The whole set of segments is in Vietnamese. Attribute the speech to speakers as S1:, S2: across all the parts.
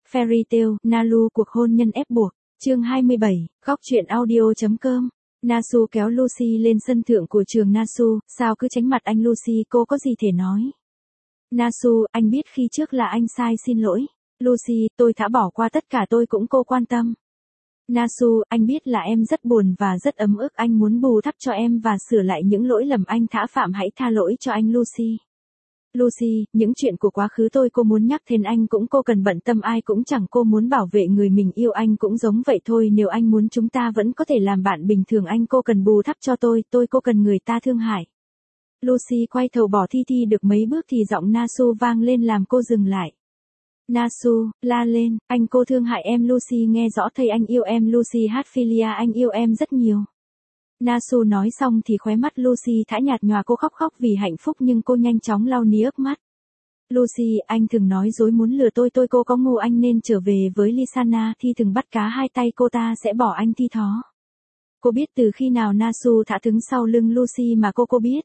S1: Fairy Tail, Nalu cuộc hôn nhân ép buộc, chương 27, góc truyện audio.com. Nasu kéo Lucy lên sân thượng của trường. Nasu, sao cứ tránh mặt anh Lucy, cô có gì thể nói. Nasu, anh biết khi trước là anh sai, xin lỗi. Lucy, tôi đã bỏ qua tất cả, tôi cũng cô quan tâm. Nasu, anh biết là em rất buồn và rất ấm ức, anh muốn bù đắp cho em và sửa lại những lỗi lầm anh đã phạm, hãy tha lỗi cho anh Lucy. Lucy, những chuyện của quá khứ cô muốn nhắc đến anh cũng cô cần bận tâm, ai cũng chẳng, cô muốn bảo vệ người mình yêu, anh cũng giống vậy thôi, nếu anh muốn chúng ta vẫn có thể làm bạn bình thường, anh cô cần bù đắp cho tôi cô cần người ta thương hại. Lucy quay đầu bỏ Thi được mấy bước thì giọng Nasu vang lên làm cô dừng lại. Nasu, la lên, anh cô thương hại em. Lucy nghe rõ, thầy anh yêu em. Lucy Hatfilia, anh yêu em rất nhiều. Nasu nói xong thì khóe mắt Lucy thả nhạt nhòa, cô khóc vì hạnh phúc nhưng cô nhanh chóng lau nước mắt. Lucy, anh thường nói dối muốn lừa tôi cô có ngu, anh nên trở về với Lysana. Thi từng bắt cá hai tay, cô ta sẽ bỏ anh Thi thó. Cô biết từ khi nào Nasu thả đứng sau lưng Lucy mà cô biết.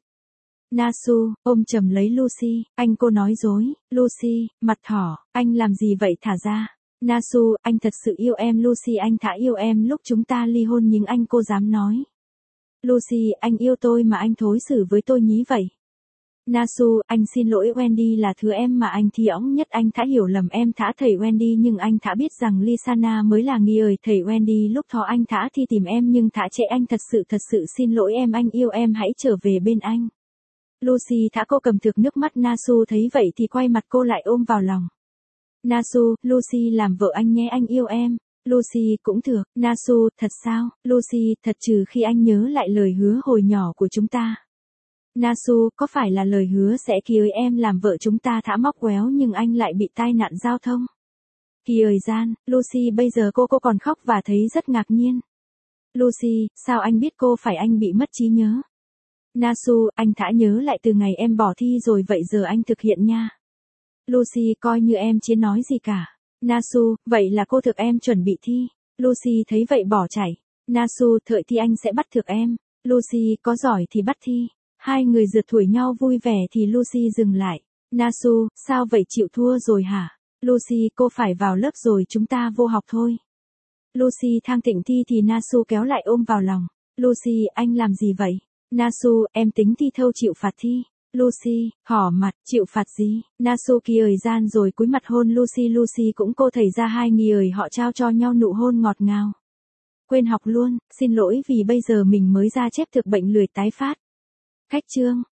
S1: Nasu, ôm chầm lấy Lucy, anh cô nói dối. Lucy, mặt thỏ, anh làm gì vậy, thả ra. Nasu, anh thật sự yêu em. Lucy, anh đã yêu em lúc chúng ta ly hôn nhưng anh cô dám nói. Lucy, anh yêu tôi mà anh đối xử với tôi nhí vậy. Nasu, anh xin lỗi, Wendy là thứ em mà anh thì óng nhất, anh đã hiểu lầm em thả thầy Wendy nhưng anh đã biết rằng Lysana mới là nghi ơi thầy Wendy, lúc đó anh thả thì tìm em nhưng thả trẻ, anh thật sự xin lỗi em, anh yêu em, hãy trở về bên anh. Lucy thả, cô cầm thực nước mắt. Nasu thấy vậy thì quay mặt cô lại ôm vào lòng. Nasu, Lucy làm vợ anh nhé, anh yêu em. Lucy, cũng được. Nasu, thật sao? Lucy, thật, trừ khi anh nhớ lại lời hứa hồi nhỏ của chúng ta. Nasu, có phải là lời hứa sẽ cưới em làm vợ chúng ta thả móc quéo nhưng anh lại bị tai nạn giao thông? Thời gian, Lucy bây giờ cô còn khóc và thấy rất ngạc nhiên. Lucy, sao anh biết cô phải anh bị mất trí nhớ? Nasu, anh đã nhớ lại từ ngày em bỏ Thi rồi, vậy giờ anh thực hiện nha. Lucy, coi như em chưa nói gì cả. Nasu, vậy là cô thực em chuẩn bị thi. Lucy thấy vậy bỏ chạy. Nasu, thợi Thi anh sẽ bắt thực em. Lucy, có giỏi thì bắt Thi. Hai người rượt đuổi nhau vui vẻ thì Lucy dừng lại. Nasu, sao vậy, chịu thua rồi hả? Lucy, cô phải vào lớp rồi, chúng ta vô học thôi. Lucy thang thỉnh Thi thì Nasu kéo lại ôm vào lòng. Lucy, anh làm gì vậy? Nasu, em tính Thi thâu chịu phạt Thi. Lucy, hỏ mặt, chịu phạt gì? Nasu thời gian rồi cúi mặt hôn Lucy. Lucy cũng cô thầy ra, hai người họ trao cho nhau nụ hôn ngọt ngào. Quên học luôn, xin lỗi vì bây giờ mình mới ra chép thực bệnh lười tái phát. Cách chương.